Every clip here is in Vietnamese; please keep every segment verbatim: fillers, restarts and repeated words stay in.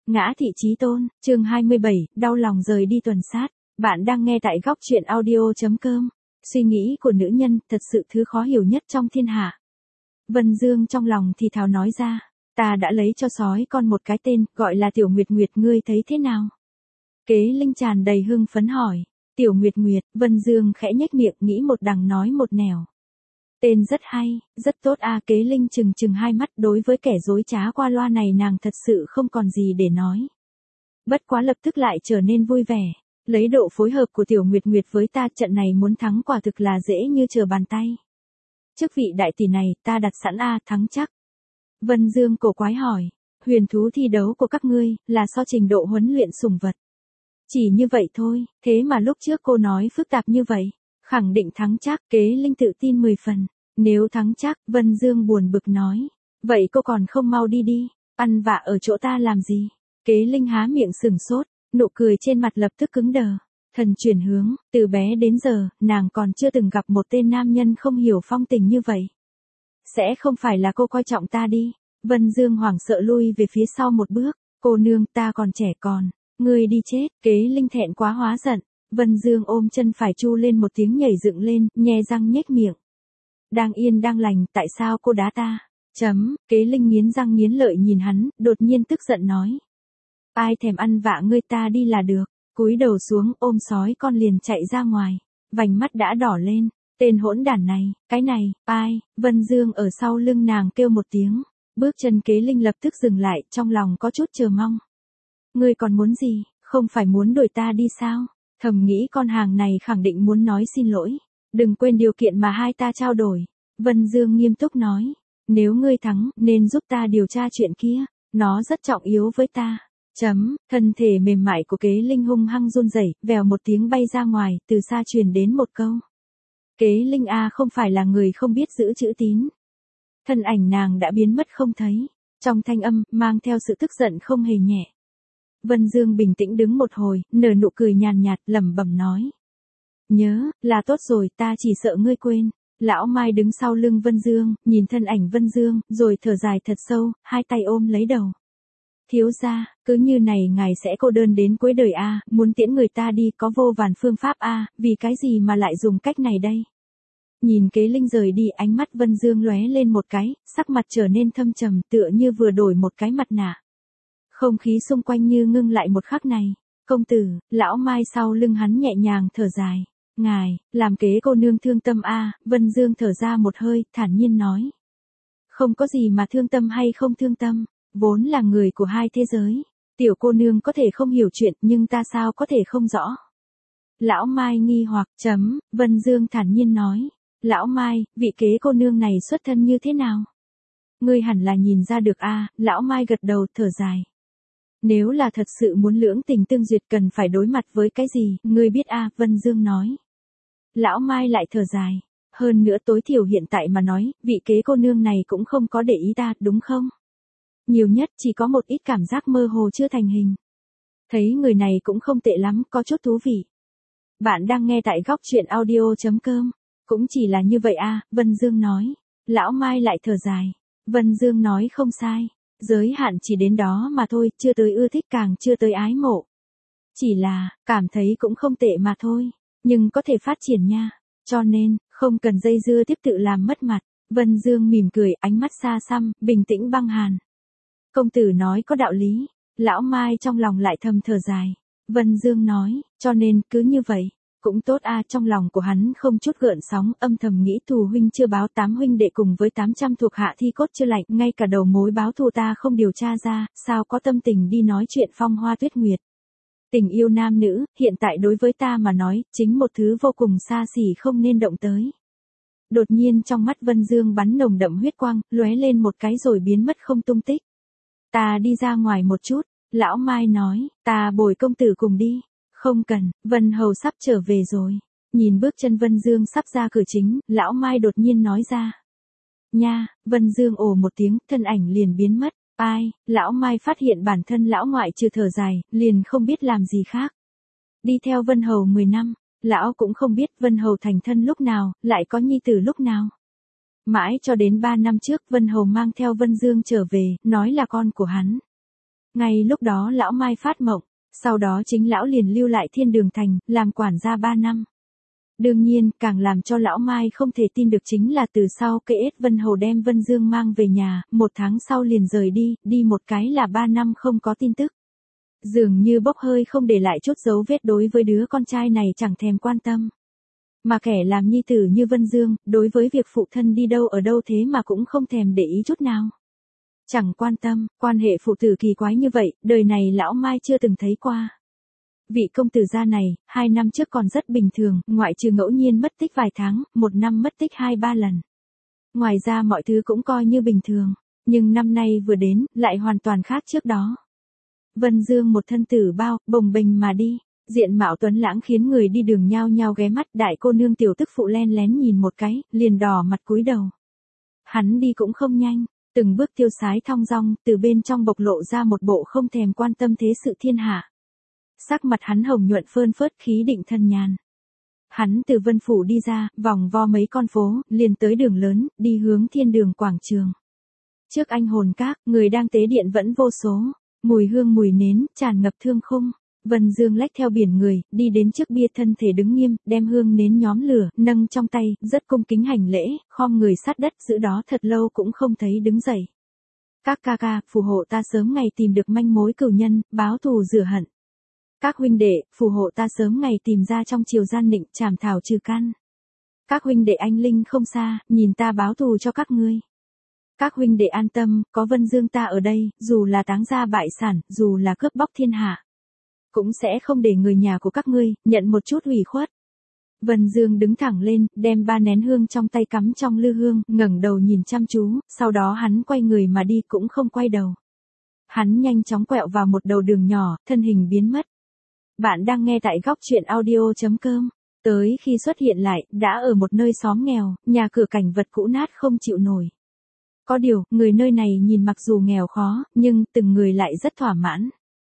Ngã thị chí tôn, chương hai mươi bảy, đau lòng rời đi tuần sát. Bạn đang nghe tại góc truyện audio.com. Suy nghĩ của nữ nhân thật sự thứ khó hiểu nhất trong thiên hạ. Vân Dương trong lòng thì thào nói ra, ta đã lấy cho sói con một cái tên, gọi là Tiểu Nguyệt Nguyệt, ngươi thấy thế nào? Kế Linh tràn đầy hưng phấn hỏi. Tiểu Nguyệt Nguyệt, Vân Dương khẽ nhếch miệng, nghĩ một đằng nói một nẻo. Tên rất hay, rất tốt a. À, Kế Linh trừng trừng hai mắt, đối với kẻ dối trá qua loa này nàng thật sự không còn gì để nói. Bất quá lập tức lại trở nên vui vẻ. Lấy độ phối hợp của Tiểu Nguyệt Nguyệt với ta, trận này muốn thắng quả thực là dễ như trở bàn tay. Chức vị đại tỷ này ta đặt sẵn a, à, thắng chắc. Vân Dương cổ quái hỏi, huyền thú thi đấu của các ngươi là so trình độ huấn luyện sủng vật. Chỉ như vậy thôi, thế mà lúc trước cô nói phức tạp như vậy. Khẳng định thắng chắc. Kế Linh tự tin mười phần. Nếu thắng chắc, Vân Dương buồn bực nói. Vậy cô còn không mau đi đi, ăn vạ ở chỗ ta làm gì? Kế Linh há miệng sừng sốt, nụ cười trên mặt lập tức cứng đờ. Thần chuyển hướng, từ bé đến giờ, nàng còn chưa từng gặp một tên nam nhân không hiểu phong tình như vậy. Sẽ không phải là cô coi trọng ta đi. Vân Dương hoảng sợ lui về phía sau một bước. Cô nương, ta còn trẻ còn, ngươi đi chết. Kế Linh thẹn quá hóa giận. Vân Dương ôm chân phải chu lên một tiếng, nhảy dựng lên, nhe răng nhếch miệng. Đang yên đang lành, tại sao cô đá ta? Chấm. Kế Linh nghiến răng nghiến lợi nhìn hắn, đột nhiên tức giận nói. Ai thèm ăn vạ ngươi, ta đi là được. Cúi đầu xuống, ôm sói con liền chạy ra ngoài. Vành mắt đã đỏ lên. Tên hỗn đản này, cái này, ai? Vân Dương ở sau lưng nàng kêu một tiếng. Bước chân Kế Linh lập tức dừng lại, trong lòng có chút chờ mong. Ngươi còn muốn gì? Không phải muốn đuổi ta đi sao? Thầm nghĩ con hàng này khẳng định muốn nói xin lỗi. Đừng quên điều kiện mà hai ta trao đổi. Vân Dương nghiêm túc nói. Nếu ngươi thắng, nên giúp ta điều tra chuyện kia. Nó rất trọng yếu với ta. Chấm. Thân thể mềm mại của Kế Linh hung hăng run rẩy, vèo một tiếng bay ra ngoài, từ xa truyền đến một câu. Kế Linh a không phải là người không biết giữ chữ tín. Thân ảnh nàng đã biến mất không thấy. Trong thanh âm, mang theo sự tức giận không hề nhẹ. Vân Dương bình tĩnh đứng một hồi, nở nụ cười nhàn nhạt, lẩm bẩm nói. Nhớ, là tốt rồi, ta chỉ sợ ngươi quên. Lão Mai đứng sau lưng Vân Dương, nhìn thân ảnh Vân Dương, rồi thở dài thật sâu, hai tay ôm lấy đầu. Thiếu gia, cứ như này ngài sẽ cô đơn đến cuối đời a, à, muốn tiễn người ta đi có vô vàn phương pháp a, à, vì cái gì mà lại dùng cách này đây? Nhìn Kế Linh rời đi, ánh mắt Vân Dương lóe lên một cái, sắc mặt trở nên thâm trầm, tựa như vừa đổi một cái mặt nạ. Không khí xung quanh như ngưng lại một khắc này. Công tử, lão Mai sau lưng hắn nhẹ nhàng thở dài. Ngài, làm kế cô nương thương tâm a. À, Vân Dương thở ra một hơi, thản nhiên nói. Không có gì mà thương tâm hay không thương tâm, vốn là người của hai thế giới. Tiểu cô nương có thể không hiểu chuyện, nhưng ta sao có thể không rõ. Lão Mai nghi hoặc, chấm, Vân Dương thản nhiên nói. Lão Mai, vị kế cô nương này xuất thân như thế nào? Ngươi hẳn là nhìn ra được a. À, lão Mai gật đầu, thở dài. Nếu là thật sự muốn lưỡng tình tương duyệt cần phải đối mặt với cái gì, ngươi biết a. À, Vân Dương nói. Lão Mai lại thở dài. Hơn nữa tối thiểu hiện tại mà nói, vị kế cô nương này cũng không có để ý ta, đúng không? Nhiều nhất chỉ có một ít cảm giác mơ hồ chưa thành hình. Thấy người này cũng không tệ lắm, có chút thú vị. Bạn đang nghe tại góc truyện audio.com. Cũng chỉ là như vậy a. À, Vân Dương nói. Lão Mai lại thở dài. Vân Dương nói không sai. Giới hạn chỉ đến đó mà thôi, chưa tới ưa thích càng chưa tới ái mộ. Chỉ là, cảm thấy cũng không tệ mà thôi. Nhưng có thể phát triển nha. Cho nên, không cần dây dưa tiếp tự làm mất mặt. Vân Dương mỉm cười, ánh mắt xa xăm, bình tĩnh băng hàn. Công tử nói có đạo lý. Lão Mai trong lòng lại thầm thở dài. Vân Dương nói, cho nên cứ như vậy. Cũng tốt a. À, trong lòng của hắn không chút gợn sóng, âm thầm nghĩ thù huynh chưa báo, tám huynh đệ cùng với tám trăm thuộc hạ thi cốt chưa lạnh, ngay cả đầu mối báo thù ta không điều tra ra, sao có tâm tình đi nói chuyện phong hoa tuyết nguyệt. Tình yêu nam nữ, hiện tại đối với ta mà nói, chính một thứ vô cùng xa xỉ không nên động tới. Đột nhiên trong mắt Vân Dương bắn nồng đậm huyết quang, lóe lên một cái rồi biến mất không tung tích. Ta đi ra ngoài một chút, lão Mai nói, ta bồi công tử cùng đi. Không cần, Vân Hầu sắp trở về rồi. Nhìn bước chân Vân Dương sắp ra cửa chính, lão Mai đột nhiên nói ra. Nha, Vân Dương ồ một tiếng, thân ảnh liền biến mất. Ai, lão Mai phát hiện bản thân lão ngoại trừ thở dài, liền không biết làm gì khác. Đi theo Vân Hầu mười năm, lão cũng không biết Vân Hầu thành thân lúc nào, lại có nhi tử lúc nào. Mãi cho đến ba năm trước Vân Hầu mang theo Vân Dương trở về, nói là con của hắn. Ngay lúc đó lão Mai phát mộng, sau đó chính lão liền lưu lại Thiên Đường Thành, làm quản gia ba năm. Đương nhiên, càng làm cho lão Mai không thể tin được chính là từ sau Kê Ết Vân Hầu đem Vân Dương mang về nhà, một tháng sau liền rời đi, đi một cái là ba năm không có tin tức. Dường như bốc hơi không để lại chút dấu vết, đối với đứa con trai này chẳng thèm quan tâm. Mà kẻ làm nhi tử như Vân Dương, đối với việc phụ thân đi đâu ở đâu thế mà cũng không thèm để ý chút nào. Chẳng quan tâm, quan hệ phụ tử kỳ quái như vậy, đời này lão Mai chưa từng thấy qua. Vị công tử gia này, hai năm trước còn rất bình thường, ngoại trừ ngẫu nhiên mất tích vài tháng, một năm mất tích hai ba lần. Ngoài ra mọi thứ cũng coi như bình thường, nhưng năm nay vừa đến, lại hoàn toàn khác trước đó. Vân Dương một thân tử bao, bồng bềnh mà đi, diện mạo tuấn lãng khiến người đi đường nhao nhao ghé mắt, đại cô nương tiểu tức phụ len lén nhìn một cái, liền đỏ mặt cúi đầu. Hắn đi cũng không nhanh, từng bước tiêu sái thong dong, từ bên trong bộc lộ ra một bộ không thèm quan tâm thế sự thiên hạ. Sắc mặt hắn hồng nhuận phơn phớt, khí định thần nhàn. Hắn từ Vân Phủ đi ra, vòng vo mấy con phố, liền tới đường lớn, đi hướng Thiên Đường quảng trường. Trước anh hồn các, người đang tế điện vẫn vô số, mùi hương mùi nến, tràn ngập thương khung. Vân Dương lách theo biển người, đi đến trước bia, thân thể đứng nghiêm, đem hương nến nhóm lửa, nâng trong tay, rất cung kính hành lễ, khom người sát đất, giữ đó thật lâu cũng không thấy đứng dậy. Các ca ca, phù hộ ta sớm ngày tìm được manh mối cửu nhân, báo thù rửa hận. Các huynh đệ, phù hộ ta sớm ngày tìm ra trong triều gian nịnh, trảm thảo trừ căn. Các huynh đệ anh linh không xa, nhìn ta báo thù cho các ngươi. Các huynh đệ an tâm, có Vân Dương ta ở đây, dù là táng gia bại sản, dù là cướp bóc thiên hạ, cũng sẽ không để người nhà của các ngươi nhận một chút ủy khuất. Vân Dương đứng thẳng lên, đem ba nén hương trong tay cắm trong lư hương, ngẩng đầu nhìn chăm chú, sau đó hắn quay người mà đi, cũng không quay đầu. Hắn nhanh chóng quẹo vào một đầu đường nhỏ, thân hình biến mất. Bạn đang nghe tại góc truyện audio chấm com. Tới khi xuất hiện lại, đã ở một nơi xóm nghèo, nhà cửa cảnh vật cũ nát không chịu nổi. Có điều, người nơi này nhìn mặc dù nghèo khó, nhưng từng người lại rất thỏa mãn.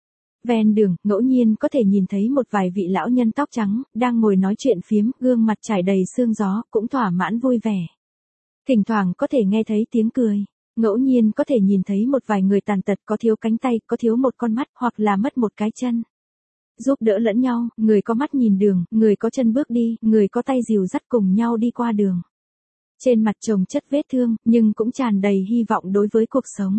Ven đường, ngẫu nhiên có thể nhìn thấy một vài vị lão nhân tóc trắng, đang ngồi nói chuyện phiếm, gương mặt trải đầy sương gió, cũng thỏa mãn vui vẻ. Thỉnh thoảng có thể nghe thấy tiếng cười, ngẫu nhiên có thể nhìn thấy một vài người tàn tật, có thiếu cánh tay, có thiếu một con mắt, hoặc là mất một cái chân. Giúp đỡ lẫn nhau, người có mắt nhìn đường, người có chân bước đi, người có tay dìu dắt cùng nhau đi qua đường. Trên mặt chồng chất vết thương, nhưng cũng tràn đầy hy vọng đối với cuộc sống.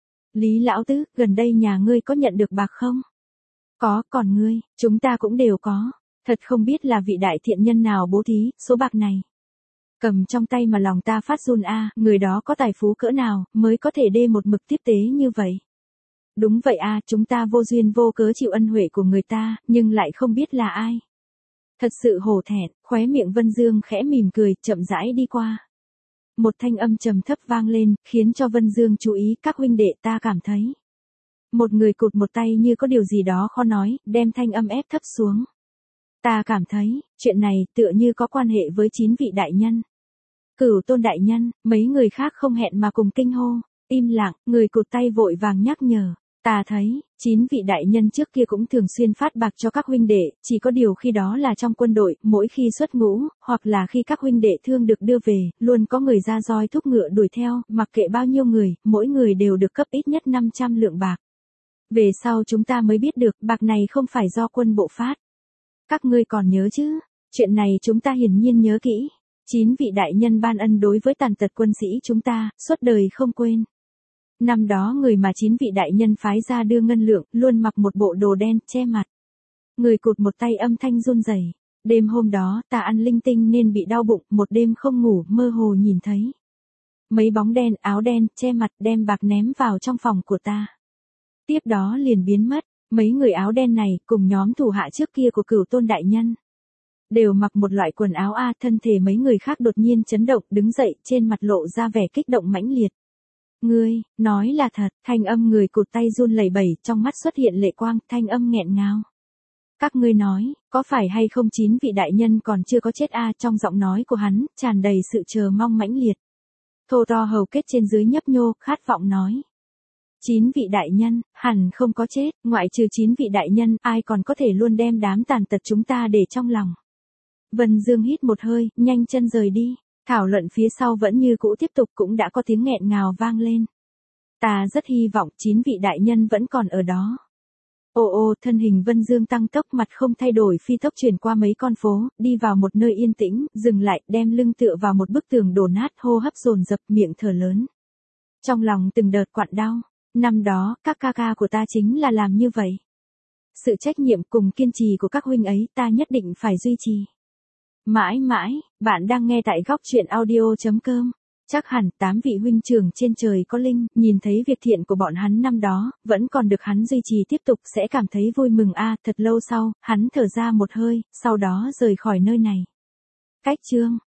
Lý lão tứ, gần đây nhà ngươi có nhận được bạc không? Có, còn ngươi, chúng ta cũng đều có. Thật không biết là vị đại thiện nhân nào bố thí, số bạc này. Cầm trong tay mà lòng ta phát run a, người đó có tài phú cỡ nào, mới có thể đê một mực tiếp tế như vậy. Đúng vậy a, chúng ta vô duyên vô cớ chịu ân huệ của người ta, nhưng lại không biết là ai. Thật sự hổ thẹn, khóe miệng Vân Dương khẽ mỉm cười, chậm rãi đi qua. Một thanh âm trầm thấp vang lên, khiến cho Vân Dương chú ý, các huynh đệ, ta cảm thấy. Một người cụt một tay như có điều gì đó khó nói, đem thanh âm ép thấp xuống. Ta cảm thấy, chuyện này tựa như có quan hệ với chín vị đại nhân. Cửu Tôn đại nhân, mấy người khác không hẹn mà cùng kinh hô. Im lặng, người cụt tay vội vàng nhắc nhở. Ta thấy, chín vị đại nhân trước kia cũng thường xuyên phát bạc cho các huynh đệ, chỉ có điều khi đó là trong quân đội, mỗi khi xuất ngũ, hoặc là khi các huynh đệ thương được đưa về, luôn có người ra roi thúc ngựa đuổi theo, mặc kệ bao nhiêu người, mỗi người đều được cấp ít nhất năm trăm lượng bạc. Về sau chúng ta mới biết được, bạc này không phải do quân bộ phát. Các ngươi còn nhớ chứ? Chuyện này chúng ta hiển nhiên nhớ kỹ. Chín vị đại nhân ban ân đối với tàn tật quân sĩ chúng ta, suốt đời không quên. Năm đó người mà chín vị đại nhân phái ra đưa ngân lượng, luôn mặc một bộ đồ đen, che mặt. Người cụt một tay âm thanh run rẩy. Đêm hôm đó, ta ăn linh tinh nên bị đau bụng, một đêm không ngủ, mơ hồ nhìn thấy. Mấy bóng đen, áo đen, che mặt, đem bạc ném vào trong phòng của ta. Tiếp đó liền biến mất, mấy người áo đen này, cùng nhóm thủ hạ trước kia của Cửu Tôn đại nhân. Đều mặc một loại quần áo a, thân thể mấy người khác đột nhiên chấn động, đứng dậy, trên mặt lộ ra vẻ kích động mãnh liệt. Ngươi, nói là thật, thanh âm người cụt tay run lẩy bẩy, trong mắt xuất hiện lệ quang, thanh âm nghẹn ngào. Các ngươi nói, có phải hay không chín vị đại nhân còn chưa có chết a, trong giọng nói của hắn, tràn đầy sự chờ mong mãnh liệt. Thô to hầu kết trên dưới nhấp nhô, khát vọng nói. Chín vị đại nhân, hẳn không có chết, ngoại trừ chín vị đại nhân, ai còn có thể luôn đem đám tàn tật chúng ta để trong lòng. Vân Dương hít một hơi, nhanh chân rời đi. Thảo luận phía sau vẫn như cũ tiếp tục, cũng đã có tiếng nghẹn ngào vang lên. Ta rất hy vọng chín vị đại nhân vẫn còn ở đó. Ô ô, thân hình Vân Dương tăng tốc, mặt không thay đổi, phi tốc chuyển qua mấy con phố, đi vào một nơi yên tĩnh, dừng lại, đem lưng tựa vào một bức tường đổ nát, hô hấp dồn dập, miệng thở lớn. Trong lòng từng đợt quặn đau, năm đó, các ca ca của ta chính là làm như vậy. Sự trách nhiệm cùng kiên trì của các huynh ấy ta nhất định phải duy trì. Mãi mãi, bạn đang nghe tại góc truyện audio.com. Chắc hẳn tám vị huynh trưởng trên trời có linh, nhìn thấy việc thiện của bọn hắn năm đó, vẫn còn được hắn duy trì tiếp tục sẽ cảm thấy vui mừng a. Thật lâu sau, hắn thở ra một hơi, sau đó rời khỏi nơi này. Cách chương